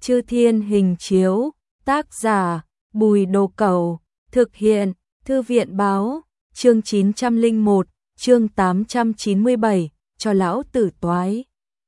Chư Thiên Hình Chiếu, tác giả, Bùi Đồ Cẩu, thực hiện, Thư viện Báo, chương 901, chương 897, cho lão tử toái.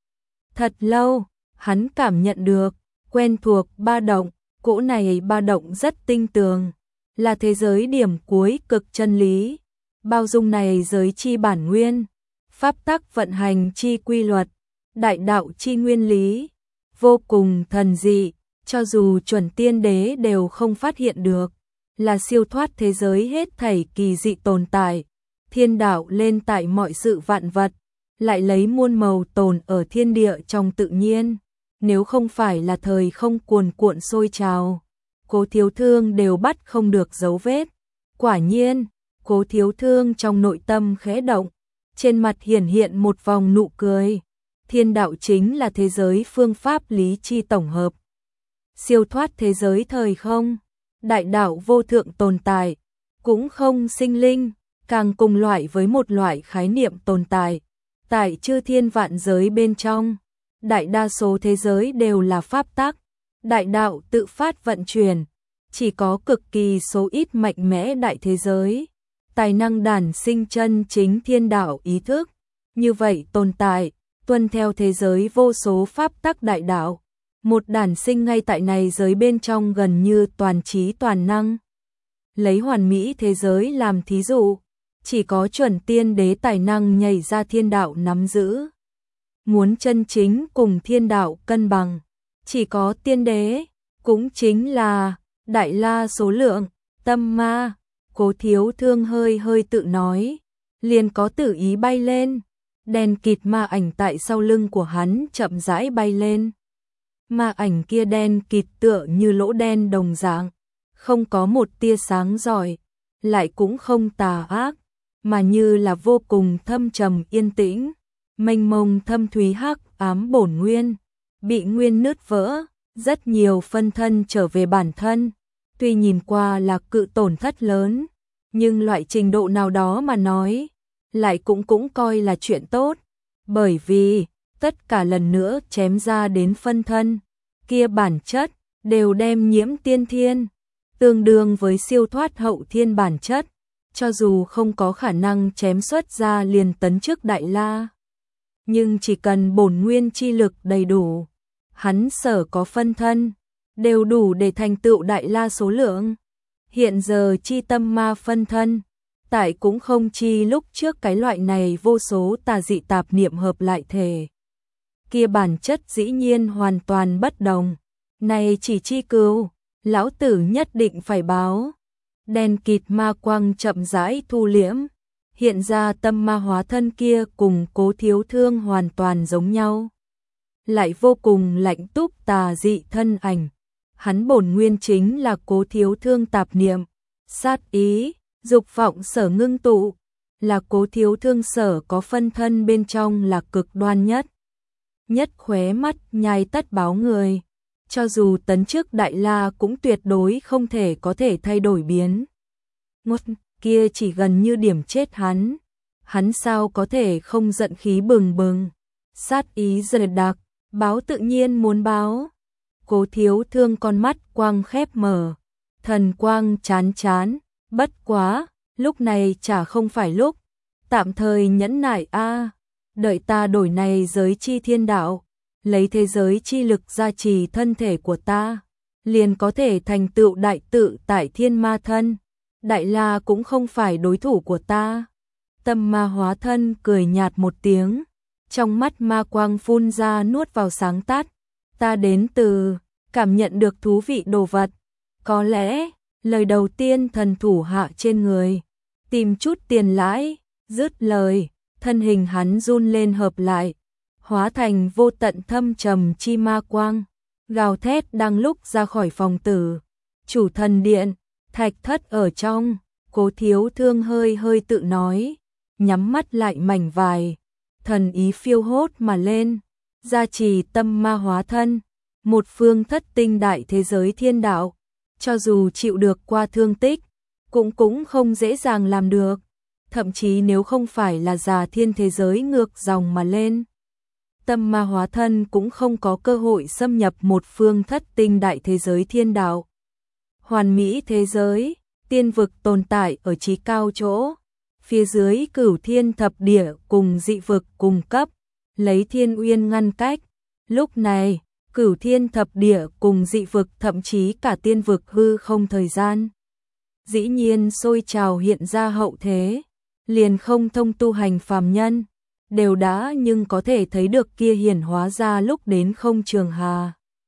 Thật lâu, hắn cảm nhận được, quen thuộc ba động, cỗ này ba động rất tinh tường, là thế giới điểm cuối cực chân lý, bao dung này giới chi bản nguyên, pháp tắc vận hành chi quy luật, đại đạo chi nguyên lý, vô cùng thần dị, cho dù chuẩn tiên đế đều không phát hiện được, là siêu thoát thế giới hết thảy kỳ dị tồn tại, thiên đạo lên tại mọi sự vạn vật, lại lấy muôn màu tồn ở thiên địa trong tự nhiên, nếu không phải là thời không cuồn cuộn sôi trào, Cố Thiếu Thương đều bắt không được dấu vết. Quả nhiên, Cố Thiếu Thương trong nội tâm khẽ động, trên mặt hiển hiện một vòng nụ cười. Thiên đạo chính là thế giới phương pháp lý chi tổng hợp, siêu thoát thế giới thời không, đại đạo vô thượng tồn tại, cũng không sinh linh, càng cùng loại với một loại khái niệm tồn tại. Tại chư thiên vạn giới bên trong, đại đa số thế giới đều là pháp tắc, đại đạo tự phát vận chuyển, chỉ có cực kỳ số ít mạnh mẽ đại thế giới, tài năng đản sinh chân chính thiên đạo ý thức, như vậy tồn tại, tuân theo thế giới vô số pháp tắc đại đạo, một đản sinh ngay tại này giới bên trong gần như toàn trí toàn năng. Lấy hoàn mỹ thế giới làm thí dụ, chỉ có chuẩn tiên đế tài năng nhảy ra thiên đạo nắm giữ. Muốn chân chính cùng thiên đạo cân bằng, chỉ có tiên đế, cũng chính là đại la số lượng, tâm ma. Cố Thiếu Thương hơi hơi tự nói, liền có tử ý bay lên, đèn kịt ma ảnh tại sau lưng của hắn chậm rãi bay lên. Ma ảnh kia đen kịt tựa như lỗ đen đồng dạng, không có một tia sáng rọi, lại cũng không tà ác, mà như là vô cùng thâm trầm yên tĩnh, mênh mông thâm thúy hắc ám bổn nguyên, bị nguyên nứt vỡ, rất nhiều phân thân trở về bản thân, tuy nhìn qua là cự tổn thất lớn, nhưng loại trình độ nào đó mà nói, lại cũng coi là chuyện tốt, bởi vì tất cả lần nữa chém ra đến phân thân, kia bản chất đều đem nhiễm tiên thiên, tương đương với siêu thoát hậu thiên bản chất, cho dù không có khả năng chém xuất ra liền tấn chức đại la, nhưng chỉ cần bổn nguyên chi lực đầy đủ, hắn sở có phân thân, đều đủ để thành tựu đại la số lượng. Hiện giờ chi tâm ma phân thân, tại cũng không chi lúc trước cái loại này vô số tà dị tạp niệm hợp lại thể. Kia bản chất dĩ nhiên hoàn toàn bất đồng, này chỉ chi cứu, lão tử nhất định phải báo. Đèn kịt ma quang chậm rãi thu liễm, hiện ra tâm ma hóa thân kia cùng Cố Thiếu Thương hoàn toàn giống nhau. Lại vô cùng lạnh túc tà dị thân ảnh. Hắn bổn nguyên chính là Cố Thiếu Thương tạp niệm, sát ý, dục vọng sở ngưng tụ, là Cố Thiếu Thương sở có phân thân bên trong là cực đoan nhất. Nhất khóe mắt nhai tất báo người, cho dù tấn chức đại la cũng tuyệt đối không thể có thể thay đổi biến. Ngốt kia chỉ gần như điểm chết hắn sao có thể không giận khí bừng bừng, sát ý dày đặc, báo tự nhiên muốn báo. Cố Thiếu Thương con mắt quang khép mở, thần quang chán chán, bất quá, lúc này chả không phải lúc, tạm thời nhẫn nại a, đợi ta đổi này giới chi thiên đạo, lấy thế giới chi lực gia trì thân thể của ta, liền có thể thành tựu đại tự tại thiên ma thân, đại la cũng không phải đối thủ của ta. Tâm ma hóa thân cười nhạt một tiếng, trong mắt ma quang phun ra nuốt vào sáng tắt, ta đến từ cảm nhận được thú vị đồ vật, có lẽ lời đầu tiên thần thủ hạ trên người, tìm chút tiền lãi, dứt lời, thân hình hắn run lên hợp lại, hóa thành vô tận thâm trầm chi ma quang, gào thét đang lúc ra khỏi phòng tử. Chủ thần điện, thạch thất ở trong, Cố Thiếu Thương hơi hơi tự nói, nhắm mắt lại mảnh vài, thần ý phiêu hốt mà lên, gia trì tâm ma hóa thân, một phương thất tinh đại thế giới thiên đạo, cho dù chịu được qua thương tích, cũng không dễ dàng làm được, thậm chí nếu không phải là già thiên thế giới ngược dòng mà lên. tâm ma hóa thân cũng không có cơ hội xâm nhập một phương thất tinh đại thế giới thiên đạo. Hoàn mỹ thế giới, tiên vực tồn tại ở chí cao chỗ, phía dưới cửu thiên thập địa cùng dị vực cùng cấp, lấy thiên uyên ngăn cách. Lúc này, cửu thiên thập địa cùng dị vực thậm chí cả tiên vực hư không thời gian. Dĩ nhiên sôi trào hiện ra hậu thế, liền không thông tu hành phàm nhân, đều đã nhưng có thể thấy được kia hiển hóa ra lúc đến không trường hà.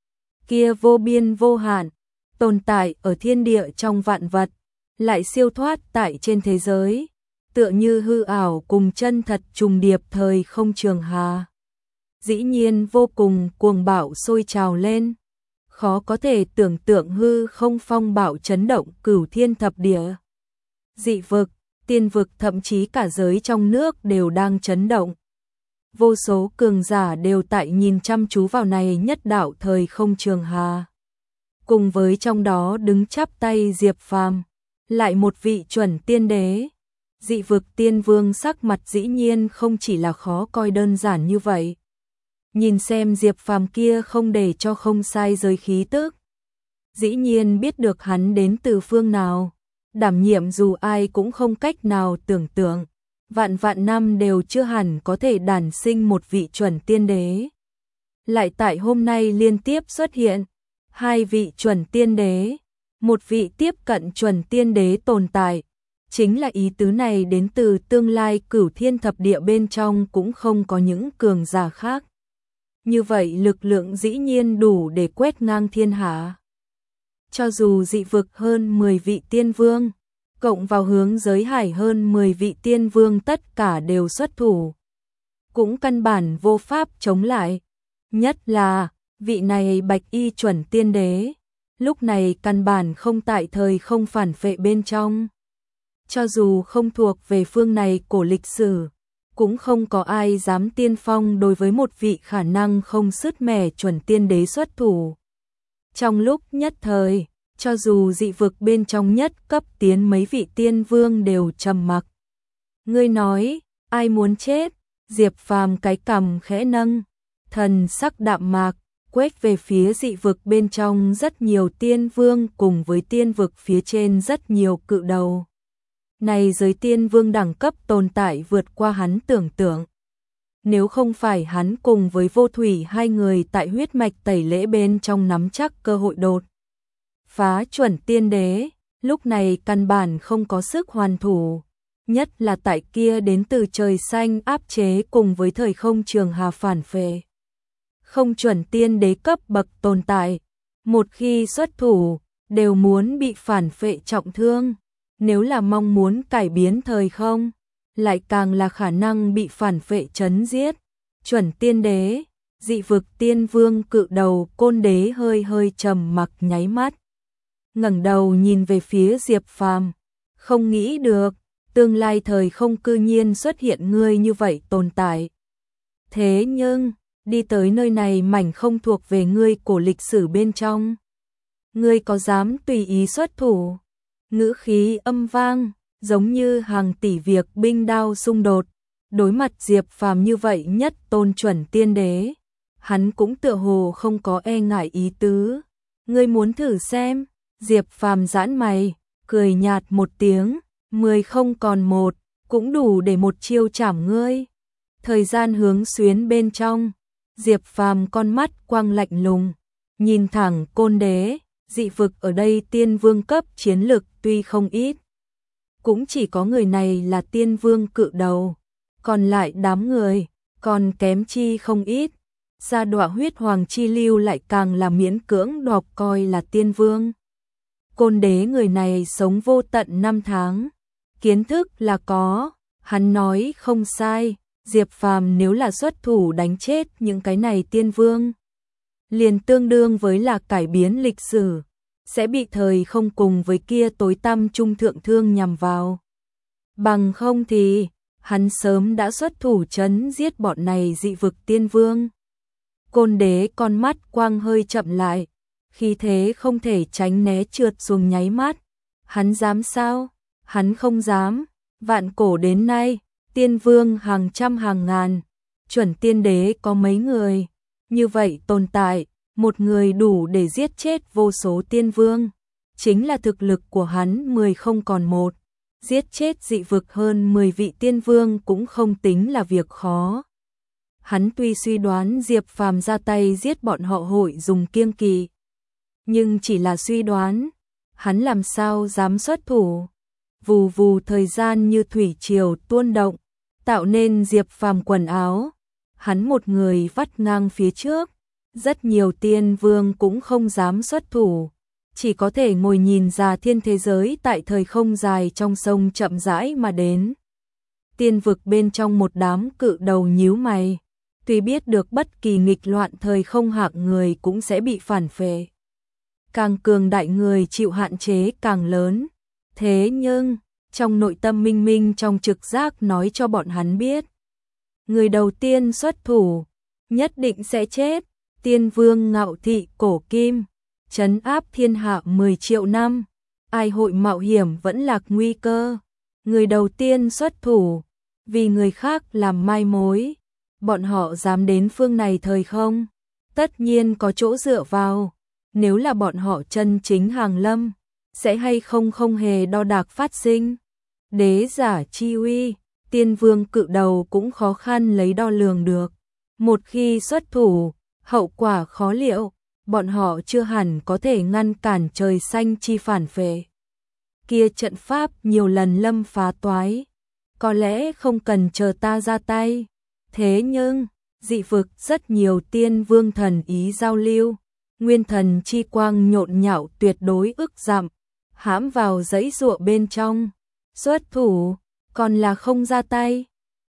Kia vô biên vô hạn, tồn tại ở thiên địa trong vạn vật, lại siêu thoát tại trên thế giới, tựa như hư ảo cùng chân thật trùng điệp thời không trường hà. Dĩ nhiên vô cùng cuồng bạo sôi trào lên, khó có thể tưởng tượng hư không phong bạo chấn động cửu thiên thập địa. Dị vực, tiên vực thậm chí cả giới trong nước đều đang chấn động. Vô số cường giả đều tại nhìn chăm chú vào này nhất đạo thời không trường hà. Cùng với trong đó đứng chắp tay Diệp Phàm, lại một vị chuẩn tiên đế. Dị vực tiên vương sắc mặt dĩ nhiên không chỉ là khó coi đơn giản như vậy. Nhìn xem Diệp Phàm kia không để cho không sai giới khí tức. Dĩ nhiên biết được hắn đến từ phương nào, đảm nhiệm dù ai cũng không cách nào tưởng tượng. Vạn vạn năm đều chưa hẳn có thể đản sinh một vị chuẩn tiên đế. Lại tại hôm nay liên tiếp xuất hiện, hai vị chuẩn tiên đế, một vị tiếp cận chuẩn tiên đế tồn tại. Chính là ý tứ này đến từ tương lai cửu thiên thập địa bên trong cũng không có những cường giả khác. Như vậy lực lượng dĩ nhiên đủ để quét ngang thiên hạ. Cho dù dị vực hơn 10 vị tiên vương, cộng vào hướng giới hải hơn 10 vị tiên vương tất cả đều xuất thủ, cũng căn bản vô pháp chống lại. Nhất là, vị này bạch y chuẩn tiên đế, lúc này căn bản không tại thời không phản phệ bên trong. Cho dù không thuộc về phương này cổ lịch sử, cũng không có ai dám tiên phong đối với một vị khả năng không sứt mẻ chuẩn tiên đế xuất thủ. Trong lúc nhất thời, cho dù dị vực bên trong nhất cấp tiến mấy vị tiên vương đều trầm mặc. Ngươi nói, ai muốn chết? Diệp Phàm cái cằm khẽ nâng, thần sắc đạm mạc, quét về phía dị vực bên trong rất nhiều tiên vương cùng với tiên vực phía trên rất nhiều cự đầu. Này giới tiên vương đẳng cấp tồn tại vượt qua hắn tưởng tượng. Nếu không phải hắn cùng với Vô Thủy hai người tại huyết mạch tẩy lễ bên trong nắm chắc cơ hội đột phá chuẩn tiên đế, lúc này căn bản không có sức hoàn thủ. Nhất là tại kia đến từ trời xanh áp chế cùng với thời không trường hà phản phệ. Không chuẩn tiên đế cấp bậc tồn tại, một khi xuất thủ, đều muốn bị phản phệ trọng thương. Nếu là mong muốn cải biến thời không, lại càng là khả năng bị phản phệ chấn giết. Chuẩn tiên đế, dị vực tiên vương cự đầu Côn Đế hơi trầm mặc nháy mắt. Ngẩng đầu nhìn về phía Diệp Phàm, không nghĩ được, tương lai thời không cư nhiên xuất hiện ngươi như vậy tồn tại. Thế nhưng, đi tới nơi này mảnh không thuộc về ngươi cổ lịch sử bên trong. Ngươi có dám tùy ý xuất thủ? Ngữ khí âm vang, giống như hàng tỷ việc binh đao xung đột. Đối mặt Diệp Phàm như vậy nhất tôn chuẩn tiên đế, hắn cũng tựa hồ không có e ngại ý tứ. Ngươi muốn thử xem? Diệp Phàm giãn mày, cười nhạt một tiếng, 10 không còn 1, cũng đủ để một chiêu chảm ngươi. Thời gian hướng xuyến bên trong, Diệp Phàm con mắt quang lạnh lùng, nhìn thẳng Côn Đế. Dị vực ở đây tiên vương cấp chiến lực tuy không ít, cũng chỉ có người này là tiên vương cự đầu, còn lại đám người còn kém chi không ít. Gia đọa huyết hoàng chi lưu lại càng là miễn cưỡng đọc coi là tiên vương. Côn Đế người này sống vô tận 5 tháng, kiến thức là có, hắn nói không sai. Diệp Phàm nếu là xuất thủ đánh chết những cái này tiên vương, liền tương đương với là cải biến lịch sử, sẽ bị thời không cùng với kia tối tăm trung thượng thương nhằm vào. Bằng không thì, hắn sớm đã xuất thủ chấn giết bọn này dị vực tiên vương. Côn Đế con mắt quang hơi chậm lại, khí thế không thể tránh né trượt xuống nháy mắt. Hắn dám sao? Hắn không dám. Vạn cổ đến nay, tiên vương hàng trăm hàng ngàn, Chuẩn tiên đế có mấy người, như vậy tồn tại, một người đủ để giết chết vô số tiên vương. Chính là thực lực của hắn 10 không còn một, giết chết dị vực hơn 10 vị tiên vương cũng không tính là việc khó. Hắn tuy suy đoán Diệp Phàm ra tay giết bọn họ hội dùng kiêng kỵ, nhưng chỉ là suy đoán, hắn làm sao dám xuất thủ. Vù vù thời gian như thủy triều tuôn động, tạo nên Diệp Phàm quần áo, hắn một người vắt ngang phía trước, rất nhiều tiên vương cũng không dám xuất thủ, chỉ có thể ngồi nhìn Già Thiên thế giới tại thời không dài trong sông chậm rãi mà đến. Tiên vực bên trong một đám cự đầu nhíu mày, tuy biết được bất kỳ nghịch loạn thời không hạng người cũng sẽ bị phản phệ. Càng cường đại người chịu hạn chế càng lớn, thế nhưng trong nội tâm minh minh trong trực giác nói cho bọn hắn biết, người đầu tiên xuất thủ nhất định sẽ chết. Tiên vương ngạo thị cổ kim, trấn áp thiên hạ 10 triệu năm, ai hội mạo hiểm vẫn lạc nguy cơ. Người đầu tiên xuất thủ, vì người khác làm mai mối, bọn họ dám đến phương này thời không, tất nhiên có chỗ dựa vào. Nếu là bọn họ chân chính hàng lâm, sẽ hay không không hề đo đạc phát sinh. Đế giả chi uy, tiên vương cự đầu cũng khó khăn lấy đo lường được. Một khi xuất thủ, hậu quả khó liệu, bọn họ chưa hẳn có thể ngăn cản trời xanh chi phản phệ. Kia trận pháp nhiều lần lâm phá toái, có lẽ không cần chờ ta ra tay. Thế nhưng, dị vực rất nhiều tiên vương thần ý giao lưu, nguyên thần chi quang nhộn nhạo tuyệt đối ức dặm, hãm vào dãy ruộng bên trong. Xuất thủ, còn là không ra tay.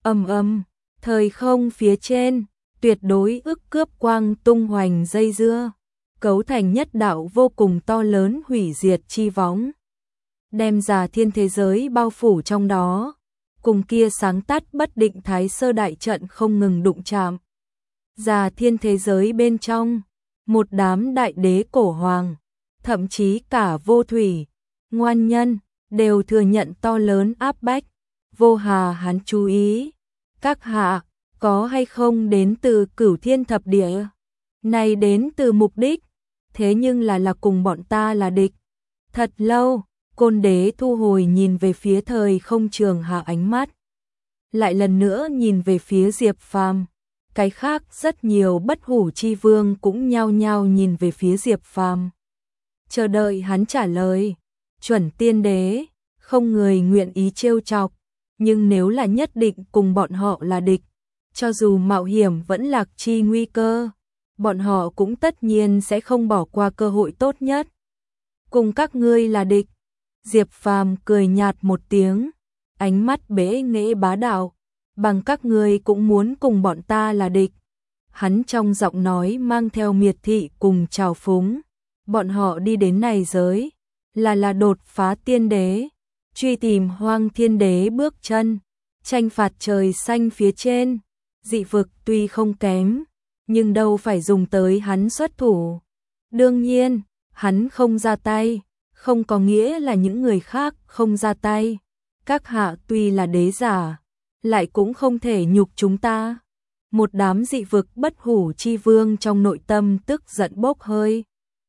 Thời không phía trên, tuyệt đối ức cướp quang tung hoành dây dưa, cấu thành nhất đạo vô cùng to lớn hủy diệt chi võng, đem Già Thiên thế giới bao phủ trong đó, cùng kia sáng tắt bất định Thái Sơ đại trận không ngừng đụng chạm. Già Thiên thế giới bên trong, một đám đại đế cổ hoàng, thậm chí cả Vô Thủy, Ngoan Nhân, đều thừa nhận to lớn áp bách. Vô Hà hắn chú ý, các hạ, có hay không đến từ Cửu Thiên thập địa? Này đến từ mục đích, thế nhưng là cùng bọn ta là địch. Thật lâu, Côn Đế thu hồi nhìn về phía thời không trường hạ ánh mắt. Lại lần nữa nhìn về phía Diệp Phàm. Cái khác rất nhiều bất hủ chi vương cũng nhao nhao nhìn về phía Diệp Phàm, chờ đợi hắn trả lời. Chuẩn tiên đế, không người nguyện ý trêu chọc, nhưng nếu là nhất định cùng bọn họ là địch, cho dù mạo hiểm vẫn lạc chi nguy cơ, bọn họ cũng tất nhiên sẽ không bỏ qua cơ hội tốt nhất. Cùng các ngươi là địch. Diệp Phàm cười nhạt một tiếng, ánh mắt bẽ nghệ bá đạo, bằng các ngươi cũng muốn cùng bọn ta là địch. Hắn trong giọng nói mang theo miệt thị cùng trào phúng. Bọn họ đi đến này giới, là đột phá tiên đế, truy tìm Hoang Thiên Đế bước chân, tranh phạt trời xanh phía trên. Dị vực tuy không kém, nhưng đâu phải dùng tới hắn xuất thủ. Đương nhiên, hắn không ra tay, không có nghĩa là những người khác không ra tay. Các hạ tuy là đế giả, lại cũng không thể nhục chúng ta. Một đám dị vực bất hủ chi vương trong nội tâm tức giận bốc hơi.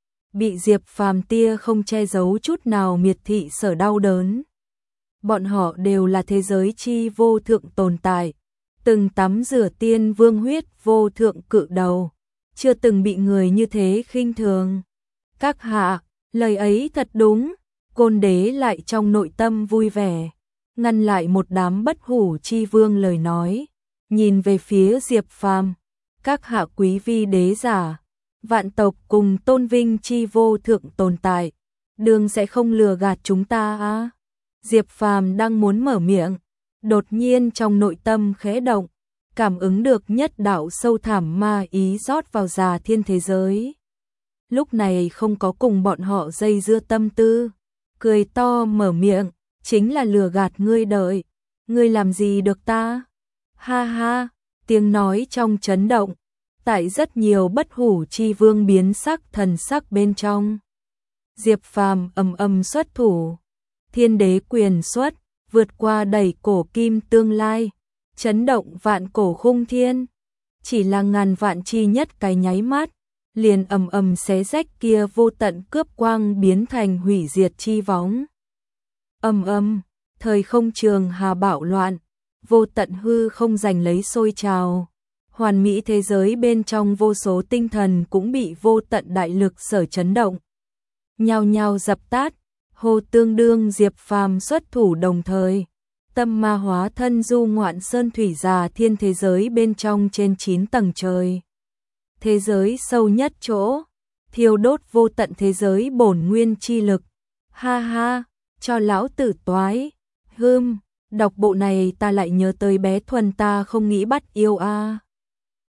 Bị Diệp Phàm tia không che giấu chút nào miệt thị sở đau đớn. Bọn họ đều là thế giới chi vô thượng tồn tại, từng tắm rửa tiên vương huyết vô thượng cự đầu, chưa từng bị người như thế khinh thường. Các hạ, lời ấy thật đúng. Côn Đế lại trong nội tâm vui vẻ, ngăn lại một đám bất hủ chi vương lời nói, nhìn về phía Diệp Phàm. Các hạ quý vi đế giả, vạn tộc cùng tôn vinh chi vô thượng tồn tại, đương sẽ không lừa gạt chúng ta á. Diệp Phàm đang muốn mở miệng, đột nhiên trong nội tâm khẽ động, cảm ứng được nhất đạo sâu thẳm ma ý rót vào Già Thiên thế giới. Lúc này không có cùng bọn họ dây dưa tâm tư, cười to mở miệng, chính là lừa gạt ngươi đợi, ngươi làm gì được ta? Ha ha, tiếng nói trong chấn động, tại rất nhiều bất hủ chi vương biến sắc thần sắc bên trong. Diệp Phàm xuất thủ, Thiên Đế quyền xuất, vượt qua đẩy cổ kim tương lai, chấn động vạn cổ khung thiên. chỉ là ngàn vạn chi nhất cái nháy mắt, liền ầm ầm xé rách kia vô tận cướp quang biến thành hủy diệt chi võng. Ầm ầm, thời không trường hà bạo loạn, vô tận hư không giành lấy sôi trào. Hoàn mỹ thế giới bên trong vô số tinh thần cũng bị vô tận đại lực sở chấn động. Nhao nhao dập tắt, Hồ Tương đương Diệp Phàm xuất thủ đồng thời. Tâm ma hóa thân du ngoạn sơn thủy già thiên thế giới bên trong trên 9 tầng trời. Thế giới sâu nhất chỗ, thiêu đốt vô tận thế giới bổn nguyên chi lực. Ha ha, cho lão tử toái. Đọc bộ này ta lại nhớ tới bé Thuần ta không nghĩ bắt yêu a.